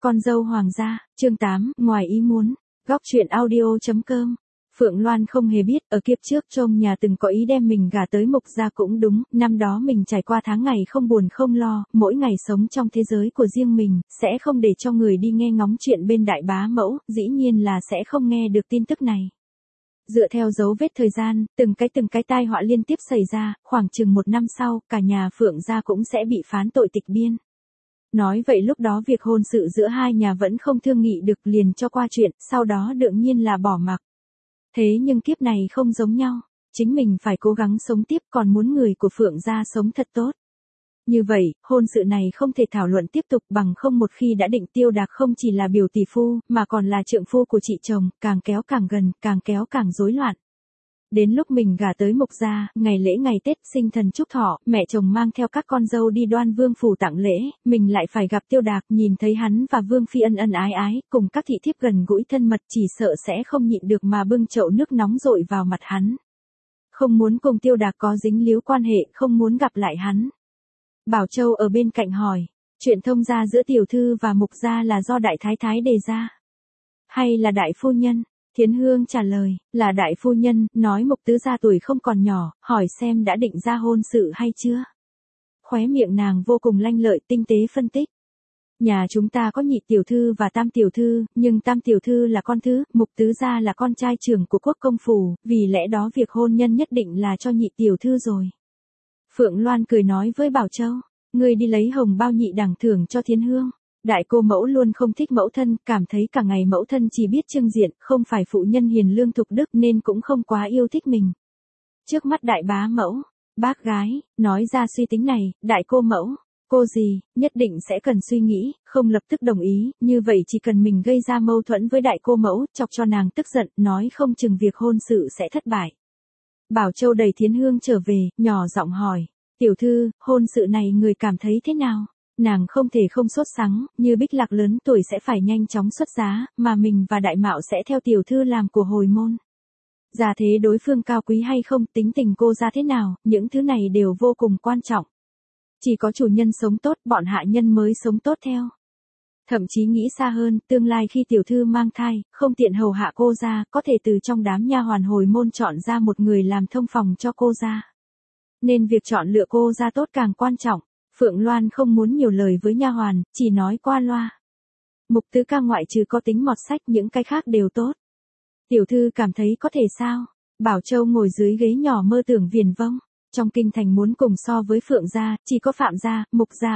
Con dâu hoàng gia, chương 8, ngoài ý muốn. Góc truyện audio.com. Phượng Loan không hề biết, ở kiếp trước trong nhà từng có ý đem mình gả tới Mục gia cũng đúng, năm đó mình trải qua tháng ngày không buồn không lo, mỗi ngày sống trong thế giới của riêng mình, sẽ không để cho người đi nghe ngóng chuyện bên đại bá mẫu, dĩ nhiên là sẽ không nghe được tin tức này. Dựa theo dấu vết thời gian, từng cái tai họa liên tiếp xảy ra, khoảng chừng 1 năm sau, cả nhà Phượng gia cũng sẽ bị phán tội tịch biên. Nói vậy lúc đó việc hôn sự giữa hai nhà vẫn không thương nghị được, liền cho qua chuyện, sau đó đương nhiên là bỏ mặc. Thế nhưng kiếp này không giống nhau, chính mình phải cố gắng sống tiếp, còn muốn người của Phượng gia sống thật tốt. Như vậy, hôn sự này không thể thảo luận tiếp tục, bằng không một khi đã định Tiêu Đạc không chỉ là biểu tỷ phu, mà còn là trượng phu của chị chồng, càng kéo càng gần, càng kéo càng rối loạn. Đến lúc mình gả tới Mục gia, ngày lễ ngày Tết, sinh thần chúc thọ, mẹ chồng mang theo các con dâu đi Đoan Vương phủ tặng lễ, mình lại phải gặp Tiêu Đạc, nhìn thấy hắn và Vương phi ân ân ái ái, cùng các thị thiếp gần gũi thân mật, chỉ sợ sẽ không nhịn được mà bưng chậu nước nóng dội vào mặt hắn. Không muốn cùng Tiêu Đạc có dính líu quan hệ, không muốn gặp lại hắn. Bảo Châu ở bên cạnh hỏi, chuyện thông gia giữa tiểu thư và Mục gia là do đại thái thái đề ra, hay là đại phu nhân? Thiến Hương trả lời, là đại phu nhân, nói Mục tứ gia tuổi không còn nhỏ, hỏi xem đã định ra hôn sự hay chưa. Khóe miệng nàng vô cùng lanh lợi, tinh tế phân tích. Nhà chúng ta có nhị tiểu thư và tam tiểu thư, nhưng tam tiểu thư là con thứ, Mục tứ gia là con trai trưởng của quốc công phủ, vì lẽ đó việc hôn nhân nhất định là cho nhị tiểu thư rồi. Phượng Loan cười nói với Bảo Châu, ngươi đi lấy hồng bao nhị đẳng thưởng cho Thiến Hương. Đại cô mẫu luôn không thích mẫu thân, cảm thấy cả ngày mẫu thân chỉ biết trưng diện, không phải phụ nhân hiền lương thục đức nên cũng không quá yêu thích mình. Trước mắt đại bá mẫu, bác gái, nói ra suy tính này, đại cô mẫu, cô gì, nhất định sẽ cần suy nghĩ, không lập tức đồng ý, như vậy chỉ cần mình gây ra mâu thuẫn với đại cô mẫu, chọc cho nàng tức giận, nói không chừng việc hôn sự sẽ thất bại. Bảo Châu đẩy Thiến Hương trở về, nhỏ giọng hỏi, tiểu thư, hôn sự này người cảm thấy thế nào? Nàng không thể không sốt sắng, như Bích Lạc lớn tuổi sẽ phải nhanh chóng xuất giá, mà mình và Đại Mạo sẽ theo tiểu thư làm của hồi môn. Gia thế đối phương cao quý hay không, tính tình cô ra thế nào, những thứ này đều vô cùng quan trọng. Chỉ có chủ nhân sống tốt, bọn hạ nhân mới sống tốt theo. Thậm chí nghĩ xa hơn, tương lai khi tiểu thư mang thai, không tiện hầu hạ cô ra, có thể từ trong đám nha hoàn hồi môn chọn ra một người làm thông phòng cho cô ra. Nên việc chọn lựa cô ra tốt càng quan trọng. Phượng Loan không muốn nhiều lời với nha hoàn, chỉ nói qua loa. Mục tứ ca ngoại trừ có tính mọt sách, những cái khác đều tốt. Tiểu thư cảm thấy có thể sao? Bảo Châu ngồi dưới ghế nhỏ mơ tưởng viển vông. Trong kinh thành muốn cùng so với Phượng gia, chỉ có Phạm gia, Mục gia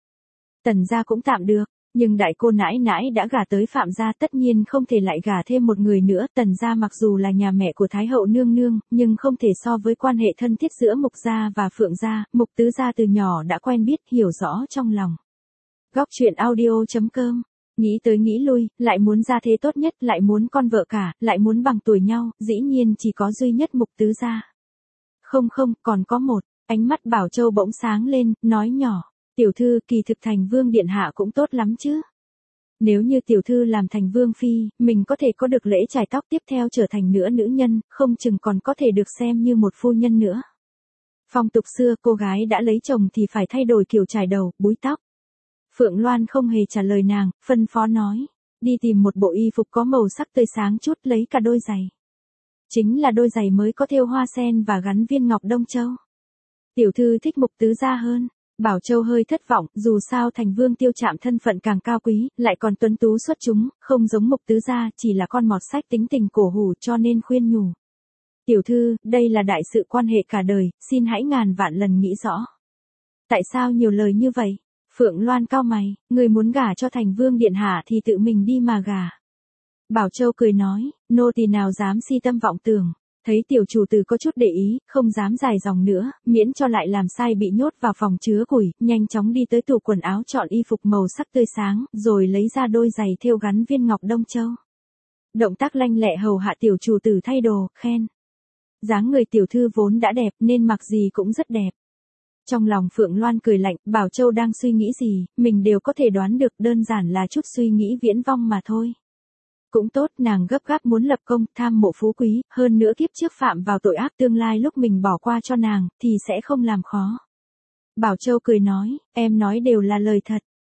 Tần gia cũng tạm được, nhưng đại cô nãi nãi đã gả tới Phạm gia, tất nhiên không thể lại gả thêm một người nữa. Tần gia mặc dù là nhà mẹ của Thái hậu nương nương, nhưng không thể so với quan hệ thân thiết giữa Mục gia và Phượng gia. Mục tứ gia từ nhỏ đã quen biết, hiểu rõ trong lòng. Góc truyện audio.com. Nghĩ tới nghĩ lui, lại muốn gia thế tốt nhất, lại muốn con vợ cả, lại muốn bằng tuổi nhau, dĩ nhiên chỉ có duy nhất Mục tứ gia. Không, còn có một. Ánh mắt Bảo Châu bỗng sáng lên, nói nhỏ, tiểu thư, kỳ thực thành vương điện hạ cũng tốt lắm chứ. Nếu như tiểu thư làm thành vương phi, mình có thể có được lễ chải tóc, tiếp theo trở thành nữa nữ nhân, không chừng còn có thể được xem như một phu nhân nữa. Phong tục xưa, cô gái đã lấy chồng thì phải thay đổi kiểu chải đầu, búi tóc. Phượng Loan không hề trả lời nàng, phân phó nói, đi tìm một bộ y phục có màu sắc tươi sáng chút, lấy cả đôi giày. Chính là đôi giày mới có thêu hoa sen và gắn viên ngọc Đông Châu. Tiểu thư thích Mục tứ gia hơn. Bảo Châu hơi thất vọng, dù sao thành vương Tiêu Trạm thân phận càng cao quý, lại còn tuấn tú xuất chúng, không giống Mục tứ gia, chỉ là con mọt sách tính tình cổ hủ, cho nên khuyên nhủ. Tiểu thư, đây là đại sự quan hệ cả đời, xin hãy ngàn vạn lần nghĩ rõ. Tại sao nhiều lời như vậy? Phượng Loan cau mày, người muốn gả cho thành vương điện hạ thì tự mình đi mà gả. Bảo Châu cười nói, nô tỳ nào dám si tâm vọng tưởng. Thấy tiểu chủ tử có chút để ý, không dám dài dòng nữa, miễn cho lại làm sai bị nhốt vào phòng chứa củi, nhanh chóng đi tới tủ quần áo chọn y phục màu sắc tươi sáng, rồi lấy ra đôi giày thêu gắn viên ngọc Đông Châu. Động tác lanh lẹ hầu hạ tiểu chủ tử thay đồ, khen. Dáng người tiểu thư vốn đã đẹp nên mặc gì cũng rất đẹp. Trong lòng Phượng Loan cười lạnh, Bảo Châu đang suy nghĩ gì, mình đều có thể đoán được, đơn giản là chút suy nghĩ viễn vông mà thôi. Cũng tốt, nàng gấp gáp muốn lập công, tham mộ phú quý, hơn nữa kiếp trước phạm vào tội ác, tương lai lúc mình bỏ qua cho nàng, thì sẽ không làm khó. Bảo Châu cười nói, em nói đều là lời thật,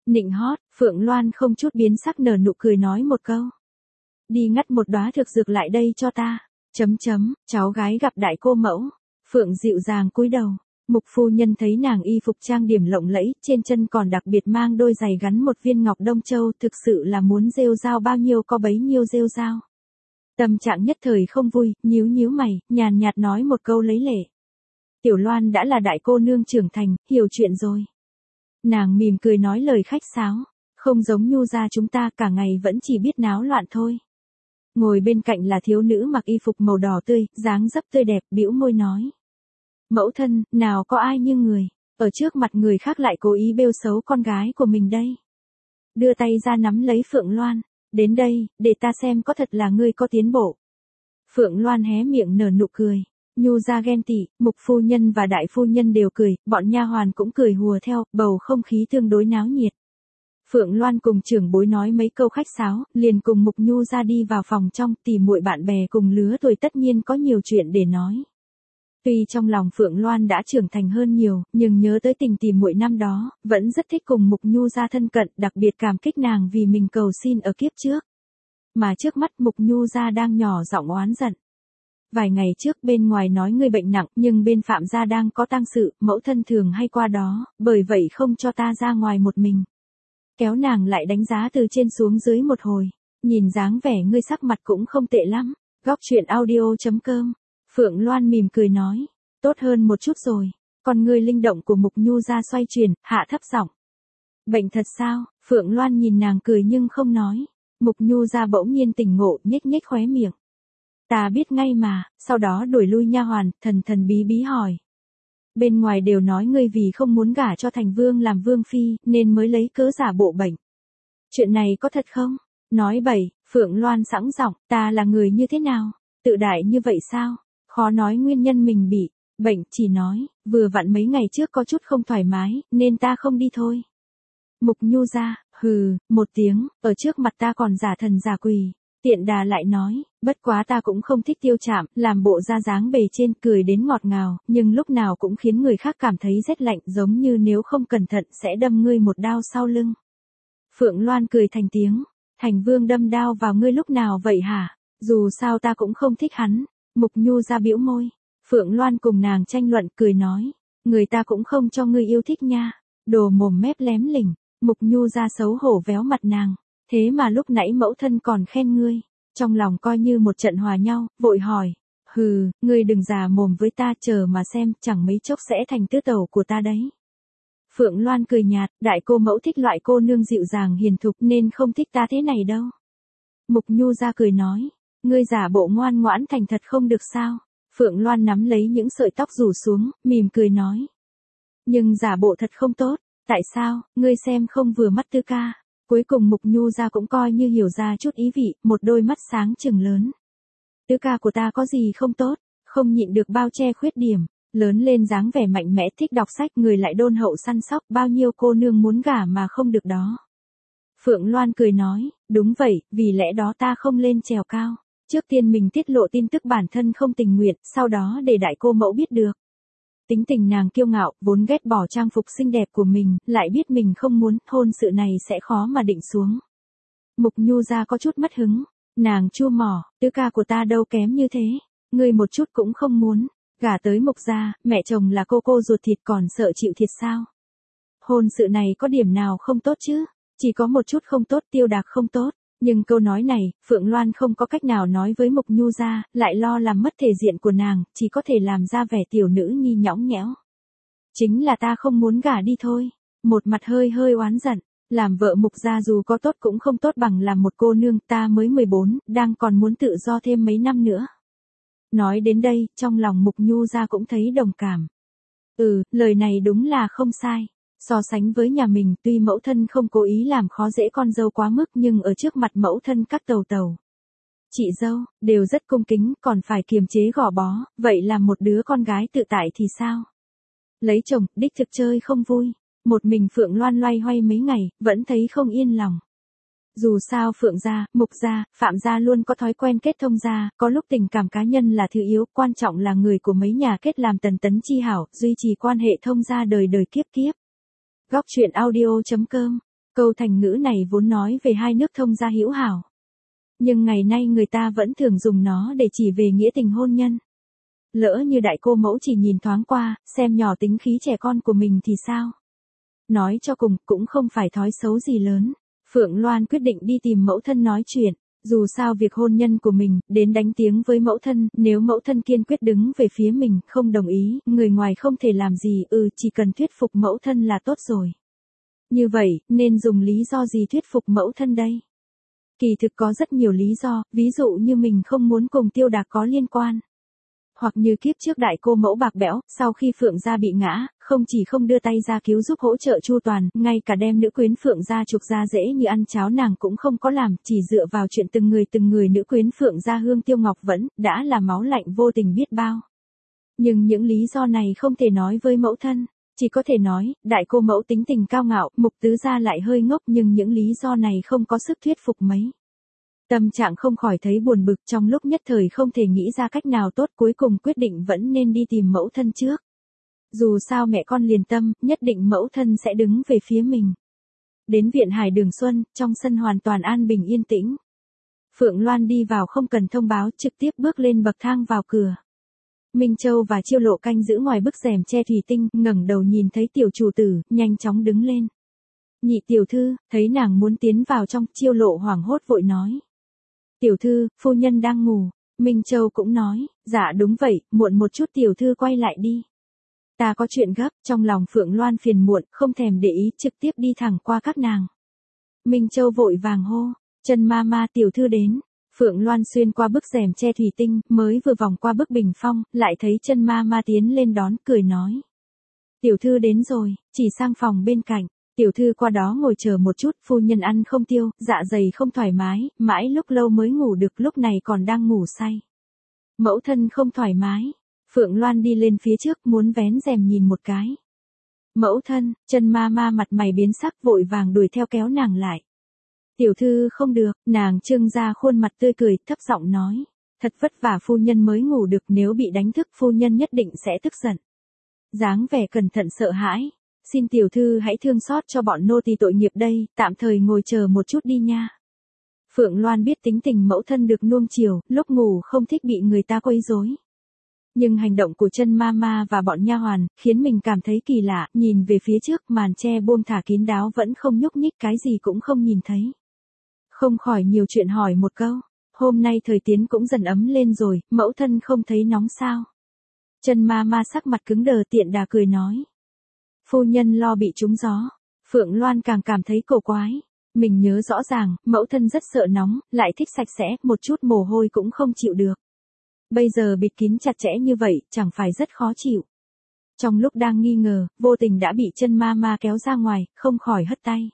Nịnh hót, Phượng Loan không chút biến sắc nở nụ cười nói một câu. Đi ngắt một đóa thực dược lại đây cho ta. Cháu gái gặp đại cô mẫu. Phượng dịu dàng cúi đầu. Mục phu nhân thấy nàng y phục trang điểm lộng lẫy, trên chân còn đặc biệt mang đôi giày gắn một viên ngọc đông châu, thực sự là muốn rêu rao bao nhiêu có bấy nhiêu rêu rao. Tâm trạng nhất thời không vui, nhíu mày, nhàn nhạt nói một câu lấy lệ. Tiểu Loan đã là đại cô nương trưởng thành, hiểu chuyện rồi. Nàng mỉm cười nói lời khách sáo, không giống Nhu gia chúng ta cả ngày vẫn chỉ biết náo loạn thôi. Ngồi bên cạnh là thiếu nữ mặc y phục màu đỏ tươi, dáng dấp tươi đẹp, bĩu môi nói. Mẫu thân, nào có ai như người, ở trước mặt người khác lại cố ý bêu xấu con gái của mình đây. Đưa tay ra nắm lấy Phượng Loan, đến đây, để ta xem có thật là ngươi có tiến bộ. Phượng Loan hé miệng nở nụ cười. Nhu gia ghen tị, Mục phu nhân và đại phu nhân đều cười, bọn nha hoàn cũng cười hùa theo, bầu không khí tương đối náo nhiệt. Phượng Loan cùng trưởng bối nói mấy câu khách sáo, liền cùng Mục Nhu ra đi vào phòng trong, tỉ muội bạn bè cùng lứa tuổi tất nhiên có nhiều chuyện để nói. Tuy trong lòng Phượng Loan đã trưởng thành hơn nhiều, nhưng nhớ tới tình tỉ muội năm đó, vẫn rất thích cùng Mục Nhu ra thân cận, đặc biệt cảm kích nàng vì mình cầu xin ở kiếp trước. Mà trước mắt Mục Nhu ra đang nhỏ giọng oán giận. Vài ngày trước bên ngoài nói ngươi bệnh nặng, nhưng bên Phạm gia đang có tang sự, mẫu thân thường hay qua đó, bởi vậy không cho ta ra ngoài một mình. Kéo nàng lại đánh giá từ trên xuống dưới một hồi, nhìn dáng vẻ ngươi sắc mặt cũng không tệ lắm. Góc truyện audio.com. Phượng Loan mỉm cười nói, tốt hơn một chút rồi. Còn ngươi linh động của Mục Nhu ra xoay chuyển, hạ thấp giọng. Bệnh thật sao? Phượng Loan nhìn nàng cười nhưng không nói. Mục Nhu ra bỗng nhiên tỉnh ngộ, nhếch khóe miệng. Ta biết ngay mà, sau đó đuổi lui nha hoàn, thần bí hỏi. Bên ngoài đều nói ngươi vì không muốn gả cho thành vương làm vương phi, nên mới lấy cớ giả bộ bệnh. Chuyện này có thật không? Nói bậy, Phượng Loan sẵn giọng, ta là người như thế nào? Tự đại như vậy sao? Khó nói nguyên nhân mình bị bệnh, chỉ nói, vừa vặn mấy ngày trước có chút không thoải mái, nên ta không đi thôi. Mục Nhu ra, hừ, một tiếng, ở trước mặt ta còn giả thần giả quỷ. Tiện đà lại nói, bất quá ta cũng không thích Tiêu Trạm, làm bộ ra dáng bề trên cười đến ngọt ngào, nhưng lúc nào cũng khiến người khác cảm thấy rét lạnh, giống như nếu không cẩn thận sẽ đâm ngươi một đao sau lưng. Phượng Loan cười thành tiếng, thành vương đâm đao vào ngươi lúc nào vậy hả? Dù sao ta cũng không thích hắn. Mục Nhu ra bĩu môi. Phượng Loan cùng nàng tranh luận cười nói, người ta cũng không cho ngươi yêu thích nha. Đồ mồm mép lém lỉnh. Mục Nhu ra xấu hổ véo mặt nàng. Thế mà lúc nãy mẫu thân còn khen ngươi, trong lòng coi như một trận hòa nhau, vội hỏi, hừ, ngươi đừng già mồm với ta, chờ mà xem, chẳng mấy chốc sẽ thành tứ tẩu của ta đấy. Phượng Loan cười nhạt, đại cô mẫu thích loại cô nương dịu dàng hiền thục nên không thích ta thế này đâu. Mục Nhu ra cười nói, ngươi giả bộ ngoan ngoãn thành thật không được sao? Phượng Loan nắm lấy những sợi tóc rủ xuống, mỉm cười nói. Nhưng giả bộ thật không tốt, tại sao, ngươi xem không vừa mắt Tư ca. Cuối cùng Mục Nhu ra cũng coi như hiểu ra chút ý vị, một đôi mắt sáng trừng lớn. Tứ ca của ta có gì không tốt, không nhịn được bao che khuyết điểm, lớn lên dáng vẻ mạnh mẽ thích đọc sách, người lại đôn hậu săn sóc, bao nhiêu cô nương muốn gả mà không được đó. Phượng Loan cười nói, đúng vậy, vì lẽ đó ta không lên trèo cao. Trước tiên mình tiết lộ tin tức bản thân không tình nguyện, sau đó để đại cô mẫu biết được. Tính tình nàng kiêu ngạo, vốn ghét bỏ trang phục xinh đẹp của mình, lại biết mình không muốn, hôn sự này sẽ khó mà định xuống. Mục Nhu ra có chút mất hứng, nàng chua mỏ, Tứ ca của ta đâu kém như thế, ngươi một chút cũng không muốn, gả tới Mục gia, mẹ chồng là cô ruột thịt còn sợ chịu thiệt sao? Hôn sự này có điểm nào không tốt chứ? Chỉ có một chút không tốt, Tiêu Đạc không tốt. Nhưng câu nói này, Phượng Loan không có cách nào nói với Mục Nhu ra, lại lo làm mất thể diện của nàng, chỉ có thể làm ra vẻ tiểu nữ nhi nhõng nhẽo. Chính là ta không muốn gả đi thôi. Một mặt hơi oán giận, làm vợ Mục gia dù có tốt cũng không tốt bằng làm một cô nương, ta mới 14, đang còn muốn tự do thêm mấy năm nữa. Nói đến đây, trong lòng Mục Nhu ra cũng thấy đồng cảm. Lời này đúng là không sai. So sánh với nhà mình, tuy mẫu thân không cố ý làm khó dễ con dâu quá mức, nhưng ở trước mặt mẫu thân các tàu, chị dâu, đều rất cung kính, còn phải kiềm chế gò bó, vậy là một đứa con gái tự tại thì sao? Lấy chồng, đích thực chơi không vui. Một mình Phượng Loan loay hoay mấy ngày, vẫn thấy không yên lòng. Dù sao Phượng gia, Mục gia, Phạm gia luôn có thói quen kết thông gia, có lúc tình cảm cá nhân là thứ yếu, quan trọng là người của mấy nhà kết làm tần tấn chi hảo, duy trì quan hệ thông gia đời đời kiếp kiếp. Góc truyện audio.com Câu thành ngữ này vốn nói về hai nước thông gia hữu hảo. Nhưng ngày nay người ta vẫn thường dùng nó để chỉ về nghĩa tình hôn nhân. Lỡ như đại cô mẫu chỉ nhìn thoáng qua, xem nhỏ tính khí trẻ con của mình thì sao? Nói cho cùng, cũng không phải thói xấu gì lớn. Phượng Loan quyết định đi tìm mẫu thân nói chuyện. Dù sao việc hôn nhân của mình, đến đánh tiếng với mẫu thân, nếu mẫu thân kiên quyết đứng về phía mình, không đồng ý, người ngoài không thể làm gì, chỉ cần thuyết phục mẫu thân là tốt rồi. Như vậy, nên dùng lý do gì thuyết phục mẫu thân đây? Kỳ thực có rất nhiều lý do, ví dụ như mình không muốn cùng Tiêu Đạc có liên quan. Hoặc như kiếp trước đại cô mẫu bạc bẽo, sau khi Phượng gia bị ngã, không chỉ không đưa tay ra cứu giúp hỗ trợ chu toàn, ngay cả đem nữ quyến Phượng gia trục ra dễ như ăn cháo nàng cũng không có làm, chỉ dựa vào chuyện từng người nữ quyến Phượng gia Hương Tiêu Ngọc Vẫn, đã là máu lạnh vô tình biết bao. Nhưng những lý do này không thể nói với mẫu thân, chỉ có thể nói, đại cô mẫu tính tình cao ngạo, Mục Tứ gia lại hơi ngốc, nhưng những lý do này không có sức thuyết phục mấy. Tâm trạng không khỏi thấy buồn bực, trong lúc nhất thời không thể nghĩ ra cách nào tốt, cuối cùng quyết định vẫn nên đi tìm mẫu thân trước. Dù sao mẹ con liền tâm, nhất định mẫu thân sẽ đứng về phía mình. Đến viện Hải Đường Xuân, trong sân hoàn toàn an bình yên tĩnh. Phượng Loan đi vào không cần thông báo, trực tiếp bước lên bậc thang vào cửa. Minh Châu và Chiêu Lộ canh giữ ngoài bức rèm che thủy tinh, ngẩng đầu nhìn thấy tiểu chủ tử, nhanh chóng đứng lên. Nhị tiểu thư, thấy nàng muốn tiến vào trong, Chiêu Lộ hoảng hốt vội nói. Tiểu thư, phu nhân đang ngủ. Minh Châu cũng nói, dạ đúng vậy, muộn một chút tiểu thư quay lại đi. Ta có chuyện gấp, trong lòng Phượng Loan phiền muộn, không thèm để ý, trực tiếp đi thẳng qua các nàng. Minh Châu vội vàng hô, Chân ma ma tiểu thư đến. Phượng Loan xuyên qua bức rèm che thủy tinh, mới vừa vòng qua bức bình phong, lại thấy Chân ma ma tiến lên đón, cười nói. Tiểu thư đến rồi, chỉ sang phòng bên cạnh. Tiểu thư qua đó ngồi chờ một chút, phu nhân ăn không tiêu, dạ dày không thoải mái, mãi lúc lâu mới ngủ được, lúc này còn đang ngủ say. Mẫu thân không thoải mái. Phượng Loan đi lên phía trước muốn vén rèm nhìn một cái. Mẫu thân, Chân ma ma mặt mày biến sắc vội vàng đuổi theo kéo nàng lại. Tiểu thư không được, nàng trưng ra khuôn mặt tươi cười, thấp giọng nói. Thật vất vả phu nhân mới ngủ được, nếu bị đánh thức phu nhân nhất định sẽ tức giận. Dáng vẻ cẩn thận sợ hãi. Xin tiểu thư hãy thương xót cho bọn nô tỳ tội nghiệp đây, tạm thời ngồi chờ một chút đi nha. Phượng Loan biết tính tình mẫu thân được nuông chiều, lúc ngủ không thích bị người ta quấy rối. Nhưng hành động của Chân ma ma và bọn nha hoàn, khiến mình cảm thấy kỳ lạ, nhìn về phía trước màn che buông thả kín đáo vẫn không nhúc nhích, cái gì cũng không nhìn thấy. Không khỏi nhiều chuyện hỏi một câu, hôm nay thời tiết cũng dần ấm lên rồi, mẫu thân không thấy nóng sao? Chân ma ma sắc mặt cứng đờ tiện đà cười nói. Phu nhân lo bị trúng gió. Phượng Loan càng cảm thấy cổ quái. Mình nhớ rõ ràng, mẫu thân rất sợ nóng, lại thích sạch sẽ, một chút mồ hôi cũng không chịu được. Bây giờ bịt kín chặt chẽ như vậy, chẳng phải rất khó chịu. Trong lúc đang nghi ngờ, vô tình đã bị Chân ma ma kéo ra ngoài, không khỏi hất tay.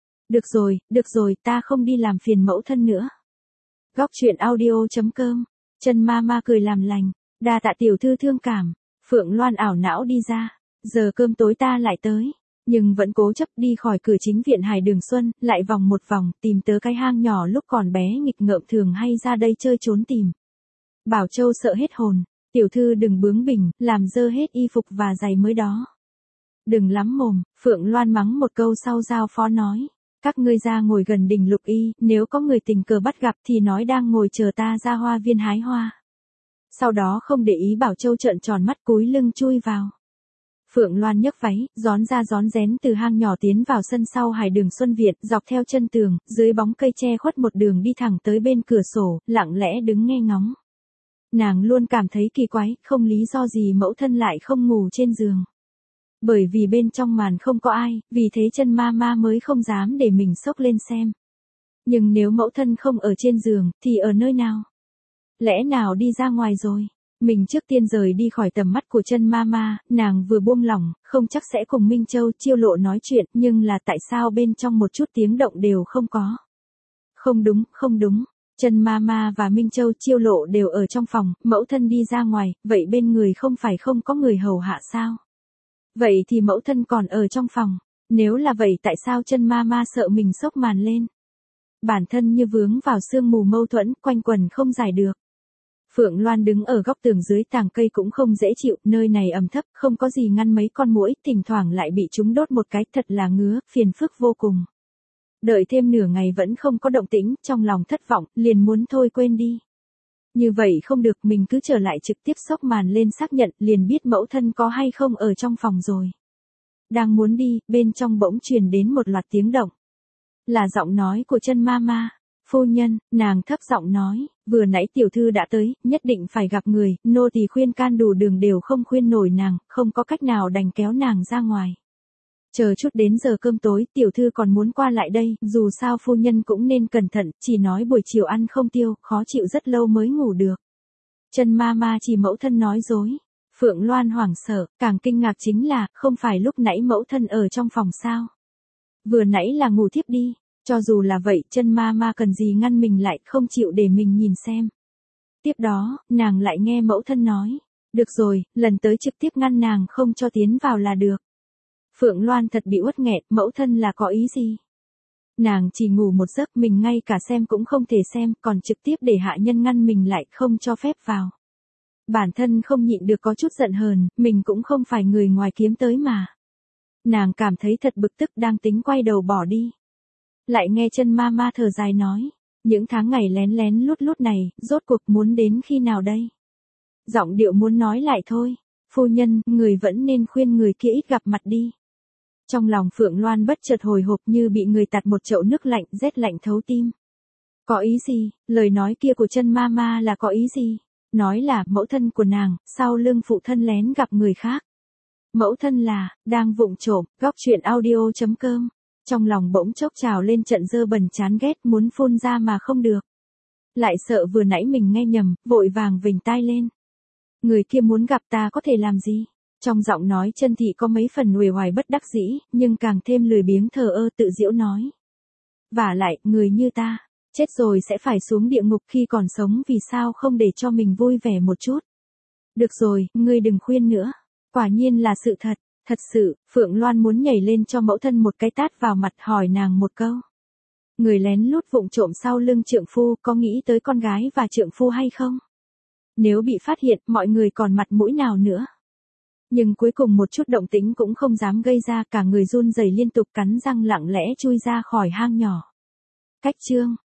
Được rồi, ta không đi làm phiền mẫu thân nữa. Góc truyện audio.com. Chân ma ma cười làm lành. Đa tạ tiểu thư thương cảm. Phượng Loan ảo não đi ra. Giờ cơm tối ta lại tới. Nhưng vẫn cố chấp đi khỏi cửa chính viện Hải Đường Xuân, lại vòng một vòng, tìm tới cái hang nhỏ lúc còn bé nghịch ngợm thường hay ra đây chơi trốn tìm. Bảo Châu sợ hết hồn. Tiểu thư đừng bướng bỉnh, làm dơ hết y phục và giày mới đó. Đừng lắm mồm, Phượng Loan mắng một câu sau giao phó nói. Các ngươi ra ngồi gần đỉnh Lục Y, nếu có người tình cờ bắt gặp thì nói đang ngồi chờ ta ra hoa viên hái hoa. Sau đó không để ý Bảo Châu trợn tròn mắt cúi lưng chui vào. Phượng Loan nhấc váy, rón ra rón rén từ hang nhỏ tiến vào sân sau Hải Đường Xuân Việt, dọc theo chân tường, dưới bóng cây che khuất một đường đi thẳng tới bên cửa sổ, lặng lẽ đứng nghe ngóng. Nàng luôn cảm thấy kỳ quái, không lý do gì mẫu thân lại không ngủ trên giường. Bởi vì bên trong màn không có ai, vì thế Chân ma ma mới không dám để mình xốc lên xem. Nhưng nếu mẫu thân không ở trên giường, thì ở nơi nào? Lẽ nào đi ra ngoài rồi? Mình trước tiên rời đi khỏi tầm mắt của Chân ma ma, nàng vừa buông lỏng, không chắc sẽ cùng Minh Châu Chiêu Lộ nói chuyện, nhưng là tại sao bên trong một chút tiếng động đều không có? Không đúng. Chân ma ma và Minh Châu Chiêu Lộ đều ở trong phòng, mẫu thân đi ra ngoài, vậy bên người không phải không có người hầu hạ sao? Vậy thì mẫu thân còn ở trong phòng, nếu là vậy tại sao Chân ma ma sợ mình xốc màn lên? Bản thân như vướng vào sương mù mâu thuẫn, quanh quần không giải được. Phượng Loan đứng ở góc tường dưới tàng cây cũng không dễ chịu, nơi này ẩm thấp, không có gì ngăn mấy con muỗi, thỉnh thoảng lại bị chúng đốt một cái, thật là ngứa, phiền phức vô cùng. Đợi thêm nửa ngày vẫn không có động tĩnh, trong lòng thất vọng, liền muốn thôi quên đi. Như vậy không được, mình cứ trở lại trực tiếp xốc màn lên xác nhận, liền biết mẫu thân có hay không ở trong phòng rồi. Đang muốn đi, bên trong bỗng truyền đến một loạt tiếng động. Là giọng nói của chân Mama. Phu nhân, nàng thấp giọng nói, vừa nãy tiểu thư đã tới, nhất định phải gặp người, nô tỳ khuyên can đủ đường đều không khuyên nổi nàng, không có cách nào đành kéo nàng ra ngoài. Chờ chút đến giờ cơm tối, tiểu thư còn muốn qua lại đây, dù sao phu nhân cũng nên cẩn thận, chỉ nói buổi chiều ăn không tiêu, khó chịu rất lâu mới ngủ được. Chân Mama chỉ mẫu thân nói dối. Phượng Loan hoảng sợ, càng kinh ngạc chính là, không phải lúc nãy mẫu thân ở trong phòng sao. Vừa nãy là ngủ thiếp đi, cho dù là vậy, chân Mama cần gì ngăn mình lại, không chịu để mình nhìn xem. Tiếp đó, nàng lại nghe mẫu thân nói, được rồi, lần tới trực tiếp ngăn nàng không cho tiến vào là được. Phượng Loan thật bị uất nghẹn, mẫu thân là có ý gì? Nàng chỉ ngủ một giấc, mình ngay cả xem cũng không thể xem, còn trực tiếp để hạ nhân ngăn mình lại, không cho phép vào. Bản thân không nhịn được có chút giận hờn, mình cũng không phải người ngoài kiếm tới mà. Nàng cảm thấy thật bực tức, đang tính quay đầu bỏ đi. Lại nghe chân Mama thở dài nói, những tháng ngày lén lén lút lút này, rốt cuộc muốn đến khi nào đây? Giọng điệu muốn nói lại thôi, phu nhân, người vẫn nên khuyên người kia ít gặp mặt đi. Trong lòng Phượng Loan bất chợt hồi hộp như bị người tạt một chậu nước lạnh, rét lạnh thấu tim. Có ý gì? Lời nói kia của chân Mama là có ý gì? Nói là mẫu thân của nàng, sau lưng phụ thân lén gặp người khác. Mẫu thân là, đang vụng trộm, góc truyện audio.com. Trong lòng bỗng chốc trào lên trận dơ bẩn chán ghét, muốn phun ra mà không được. Lại sợ vừa nãy mình nghe nhầm, vội vàng vểnh tai lên. Người kia muốn gặp ta có thể làm gì? Trong giọng nói chân thị có mấy phần uể oải bất đắc dĩ, nhưng càng thêm lười biếng thờ ơ tự giễu nói. Vả lại, người như ta, chết rồi sẽ phải xuống địa ngục, khi còn sống vì sao không để cho mình vui vẻ một chút. Được rồi, ngươi đừng khuyên nữa. Quả nhiên là sự thật. Thật sự, Phượng Loan muốn nhảy lên cho mẫu thân một cái tát vào mặt, hỏi nàng một câu. Người lén lút vụng trộm sau lưng trượng phu, có nghĩ tới con gái và trượng phu hay không? Nếu bị phát hiện, mọi người còn mặt mũi nào nữa? Nhưng cuối cùng một chút động tĩnh cũng không dám gây ra, cả người run rẩy liên tục cắn răng lặng lẽ chui ra khỏi hang nhỏ. Cách chương